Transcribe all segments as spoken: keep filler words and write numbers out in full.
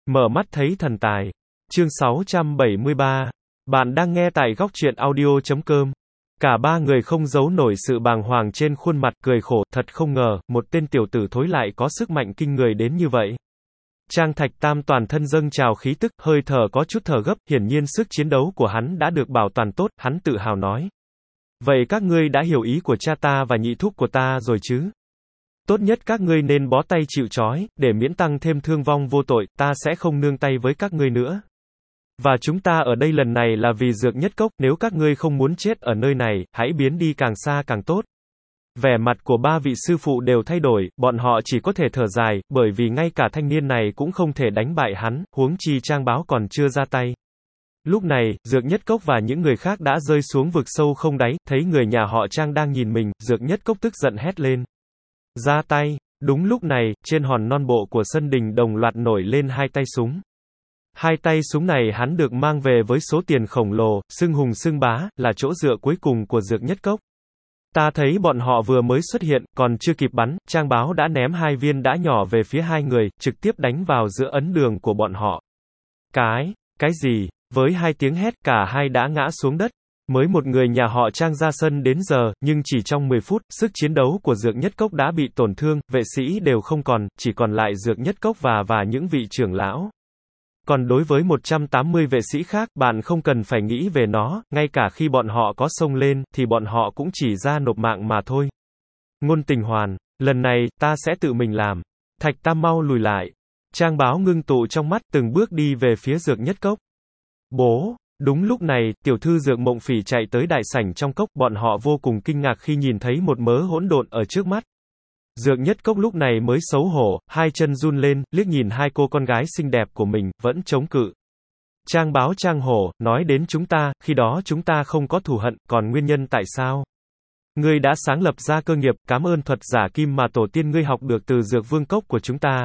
Mở mắt thấy thần tài. Chương sáu trăm bảy mươi ba. Bạn đang nghe tại góc truyện audio chấm com. Cả ba người không giấu nổi sự bàng hoàng trên khuôn mặt, cười khổ, thật không ngờ, một tên tiểu tử thối lại có sức mạnh kinh người đến như vậy. Trang Thạch Tam toàn thân dâng trào khí tức, hơi thở có chút thở gấp, hiển nhiên sức chiến đấu của hắn đã được bảo toàn tốt, hắn tự hào nói. Vậy các ngươi đã hiểu ý của cha ta và nhị thúc của ta rồi chứ? Tốt nhất các ngươi nên bó tay chịu trói, để miễn tăng thêm thương vong vô tội, ta sẽ không nương tay với các ngươi nữa. Và chúng ta ở đây lần này là vì Dược Nhất Cốc, nếu các ngươi không muốn chết ở nơi này, hãy biến đi càng xa càng tốt. Vẻ mặt của ba vị sư phụ đều thay đổi, bọn họ chỉ có thể thở dài, bởi vì ngay cả thanh niên này cũng không thể đánh bại hắn, huống chi Trang Báo còn chưa ra tay. Lúc này, Dược Nhất Cốc và những người khác đã rơi xuống vực sâu không đáy, thấy người nhà họ Trang đang nhìn mình, Dược Nhất Cốc tức giận hét lên. Ra tay. Đúng lúc này, trên hòn non bộ của sân đình đồng loạt nổi lên hai tay súng. Hai tay súng này hắn được mang về với số tiền khổng lồ, xưng hùng xưng bá, là chỗ dựa cuối cùng của Dược Nhất Cốc. Ta thấy bọn họ vừa mới xuất hiện, còn chưa kịp bắn, Trang Báo đã ném hai viên đá nhỏ về phía hai người, trực tiếp đánh vào giữa ấn đường của bọn họ. Cái, cái gì? Với hai tiếng hét, cả hai đã ngã xuống đất. Mới một người nhà họ Trang ra sân đến giờ, nhưng chỉ trong mười phút, sức chiến đấu của Dược Nhất Cốc đã bị tổn thương, vệ sĩ đều không còn, chỉ còn lại Dược Nhất Cốc và và những vị trưởng lão. Còn đối với một trăm tám mươi vệ sĩ khác, bạn không cần phải nghĩ về nó, ngay cả khi bọn họ có xông lên, thì bọn họ cũng chỉ ra nộp mạng mà thôi. Ngôn Tình Hoàn, lần này, ta sẽ tự mình làm. Thạch Tam mau lùi lại. Trang Báo ngưng tụ trong mắt, từng bước đi về phía Dược Nhất Cốc. Bố! Đúng lúc này, tiểu thư Dược Mộng Phỉ chạy tới đại sảnh trong cốc, bọn họ vô cùng kinh ngạc khi nhìn thấy một mớ hỗn độn ở trước mắt. Dược Nhất Cốc lúc này mới xấu hổ, hai chân run lên, liếc nhìn hai cô con gái xinh đẹp của mình, vẫn chống cự. Trang Báo Trang hổ, nói đến chúng ta, khi đó chúng ta không có thù hận, còn nguyên nhân tại sao? Ngươi đã sáng lập ra cơ nghiệp, cảm ơn thuật giả kim mà tổ tiên ngươi học được từ Dược Vương Cốc của chúng ta.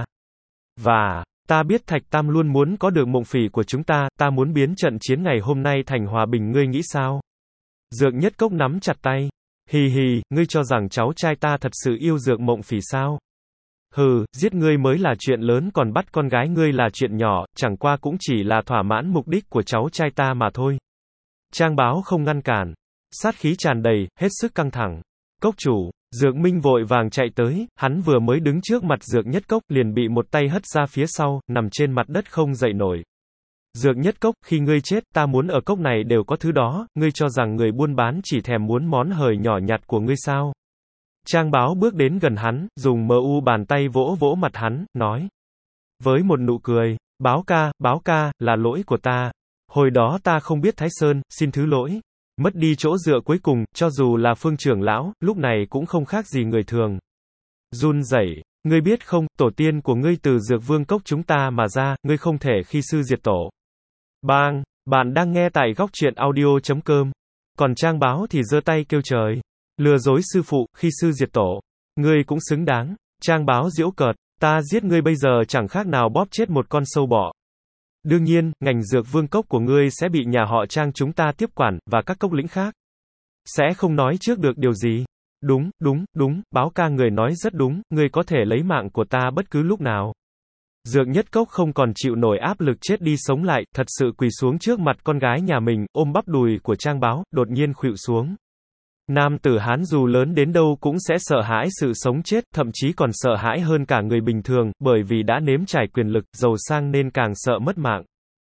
Và... ta biết Thạch Tam luôn muốn có được Mộng Phỉ của chúng ta, ta muốn biến trận chiến ngày hôm nay thành hòa bình, ngươi nghĩ sao? Dược Nhất Cốc nắm chặt tay. Hì hì, ngươi cho rằng cháu trai ta thật sự yêu Dược Mộng Phỉ sao? Hừ, giết ngươi mới là chuyện lớn, còn bắt con gái ngươi là chuyện nhỏ, chẳng qua cũng chỉ là thỏa mãn mục đích của cháu trai ta mà thôi. Trang Báo không ngăn cản. Sát khí tràn đầy, hết sức căng thẳng. Cốc chủ. Dược Minh vội vàng chạy tới, hắn vừa mới đứng trước mặt Dược Nhất Cốc, liền bị một tay hất ra phía sau, nằm trên mặt đất không dậy nổi. Dược Nhất Cốc, khi ngươi chết, ta muốn ở cốc này đều có thứ đó, ngươi cho rằng người buôn bán chỉ thèm muốn món hời nhỏ nhặt của ngươi sao? Trang Báo bước đến gần hắn, dùng mờ u bàn tay vỗ vỗ mặt hắn, nói. Với một nụ cười, Báo ca, Báo ca, là lỗi của ta. Hồi đó ta không biết Thái Sơn, xin thứ lỗi. Mất đi chỗ dựa cuối cùng, cho dù là Phương trưởng lão, lúc này cũng không khác gì người thường. Run rẩy, ngươi biết không, tổ tiên của ngươi từ Dược Vương Cốc chúng ta mà ra, ngươi không thể khi sư diệt tổ. Bang, bạn đang nghe tại góc truyện audio chấm com. Còn Trang Báo thì giơ tay kêu trời. Lừa dối sư phụ, khi sư diệt tổ. Ngươi cũng xứng đáng. Trang Báo giễu cợt, ta giết ngươi bây giờ chẳng khác nào bóp chết một con sâu bọ. Đương nhiên, ngành Dược Vương Cốc của ngươi sẽ bị nhà họ Trang chúng ta tiếp quản, và các cốc lĩnh khác. Sẽ không nói trước được điều gì. Đúng, đúng, đúng, Báo ca người nói rất đúng, ngươi có thể lấy mạng của ta bất cứ lúc nào. Dược Nhất Cốc không còn chịu nổi áp lực chết đi sống lại, thật sự quỳ xuống trước mặt con gái nhà mình, ôm bắp đùi của Trang Báo, đột nhiên khuỵu xuống. Nam tử Hán dù lớn đến đâu cũng sẽ sợ hãi sự sống chết, thậm chí còn sợ hãi hơn cả người bình thường, bởi vì đã nếm trải quyền lực, giàu sang nên càng sợ mất mạng.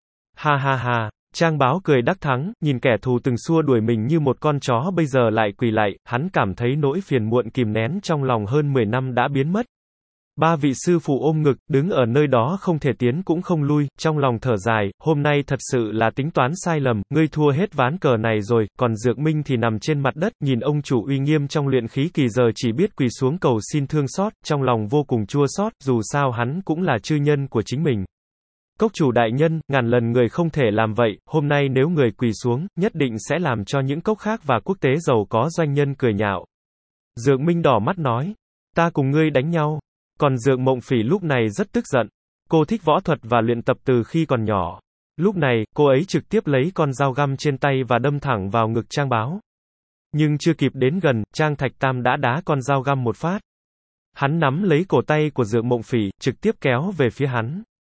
Ha ha ha, Trang Báo cười đắc thắng, nhìn kẻ thù từng xua đuổi mình như một con chó bây giờ lại quỳ lại, hắn cảm thấy nỗi phiền muộn kìm nén trong lòng hơn mười năm đã biến mất. Ba vị sư phụ ôm ngực, đứng ở nơi đó không thể tiến cũng không lui, trong lòng thở dài, hôm nay thật sự là tính toán sai lầm, ngươi thua hết ván cờ này rồi, còn Dược Minh thì nằm trên mặt đất, nhìn ông chủ uy nghiêm trong luyện khí kỳ giờ chỉ biết quỳ xuống cầu xin thương xót, trong lòng vô cùng chua xót, dù sao hắn cũng là chư nhân của chính mình. Cốc chủ đại nhân, ngàn lần người không thể làm vậy, hôm nay nếu người quỳ xuống, nhất định sẽ làm cho những cốc khác và quốc tế giàu có doanh nhân cười nhạo. Dược Minh đỏ mắt nói, ta cùng ngươi đánh nhau. Còn Dược Mộng Phỉ lúc này rất tức giận. Cô thích võ thuật và luyện tập từ khi còn nhỏ. Lúc này, cô ấy trực tiếp lấy con dao găm trên tay và đâm thẳng vào ngực Trang Báo. Nhưng chưa kịp đến gần, Trang Thạch Tam đã đá con dao găm một phát. Hắn nắm lấy cổ tay của Dược Mộng Phỉ, trực tiếp kéo về phía hắn.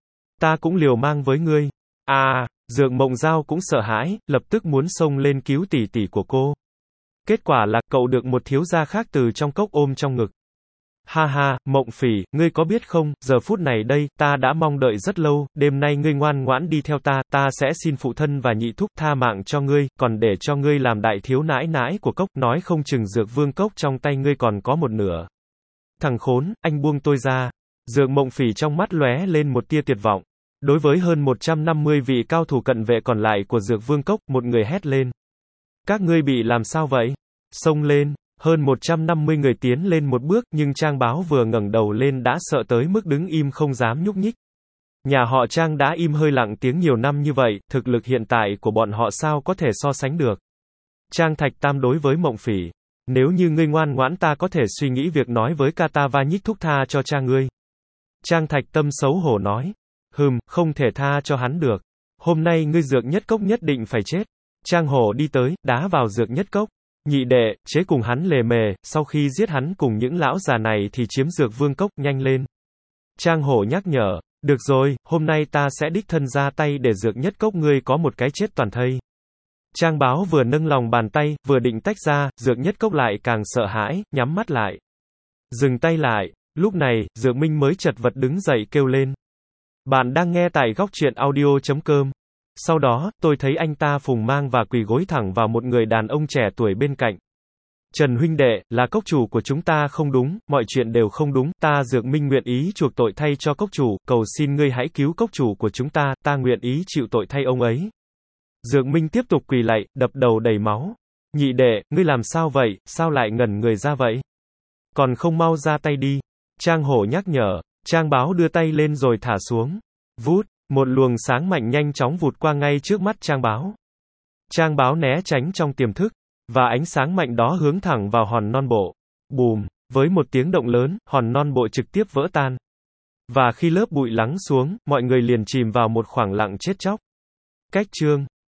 Ta cũng liều mang với ngươi. À, Dược Mộng Giao cũng sợ hãi, lập tức muốn xông lên cứu tỷ tỷ của cô. Kết quả là, cậu được một thiếu gia khác từ trong cốc ôm trong ngực. Ha ha, Mộng Phỉ, ngươi có biết không, giờ phút này đây, ta đã mong đợi rất lâu, đêm nay ngươi ngoan ngoãn đi theo ta, ta sẽ xin phụ thân và nhị thúc tha mạng cho ngươi, còn để cho ngươi làm đại thiếu nãi nãi của cốc, nói không chừng Dược Vương cốc trong tay ngươi còn có một nửa. Thằng khốn, anh buông tôi ra. Dược Mộng Phỉ trong mắt lóe lên một tia tuyệt vọng. Đối với hơn một trăm năm mươi vị cao thủ cận vệ còn lại của Dược Vương cốc, một người hét lên. Các ngươi bị làm sao vậy? Xông lên. Hơn một trăm năm mươi người tiến lên một bước, nhưng Trang Báo vừa ngẩng đầu lên đã sợ tới mức đứng im không dám nhúc nhích. Nhà họ Trang đã im hơi lặng tiếng nhiều năm như vậy, thực lực hiện tại của bọn họ sao có thể so sánh được. Trang Thạch Tam đối với Mộng Phỉ. Nếu như ngươi ngoan ngoãn ta có thể suy nghĩ việc nói với Katava nhích thúc tha cho cha ngươi. Trang Thạch Tâm xấu hổ nói. Hừm, không thể tha cho hắn được. Hôm nay ngươi Dược Nhất Cốc nhất định phải chết. Trang Hổ đi tới, đá vào Dược Nhất Cốc. Nhị đệ, chế cùng hắn lề mề, sau khi giết hắn cùng những lão già này thì chiếm Dược Vương cốc, nhanh lên. Trang Hổ nhắc nhở. Được rồi, hôm nay ta sẽ đích thân ra tay để Dược Nhất Cốc ngươi có một cái chết toàn thây. Trang Báo vừa nâng lòng bàn tay, vừa định tách ra, Dược Nhất Cốc lại càng sợ hãi, nhắm mắt lại. Dừng tay lại. Lúc này, Dược Minh mới chật vật đứng dậy kêu lên. Bạn đang nghe tại góc truyện audio chấm com. Sau đó, tôi thấy anh ta phùng mang và quỳ gối thẳng vào một người đàn ông trẻ tuổi bên cạnh. Trần huynh đệ, là cốc chủ của chúng ta không đúng, mọi chuyện đều không đúng, ta Dược Minh nguyện ý chuộc tội thay cho cốc chủ, cầu xin ngươi hãy cứu cốc chủ của chúng ta, ta nguyện ý chịu tội thay ông ấy. Dược Minh tiếp tục quỳ lạy, đập đầu đầy máu. Nhị đệ, ngươi làm sao vậy, sao lại ngẩn người ra vậy? Còn không mau ra tay đi. Trang Hổ nhắc nhở. Trang Báo đưa tay lên rồi thả xuống. Vút, một luồng sáng mạnh nhanh chóng vụt qua ngay trước mắt Trang Báo. Trang Báo né tránh trong tiềm thức, và ánh sáng mạnh đó hướng thẳng vào hòn non bộ. Bùm, với một tiếng động lớn, hòn non bộ trực tiếp vỡ tan. Và khi lớp bụi lắng xuống, mọi người liền chìm vào một khoảng lặng chết chóc. Cách chương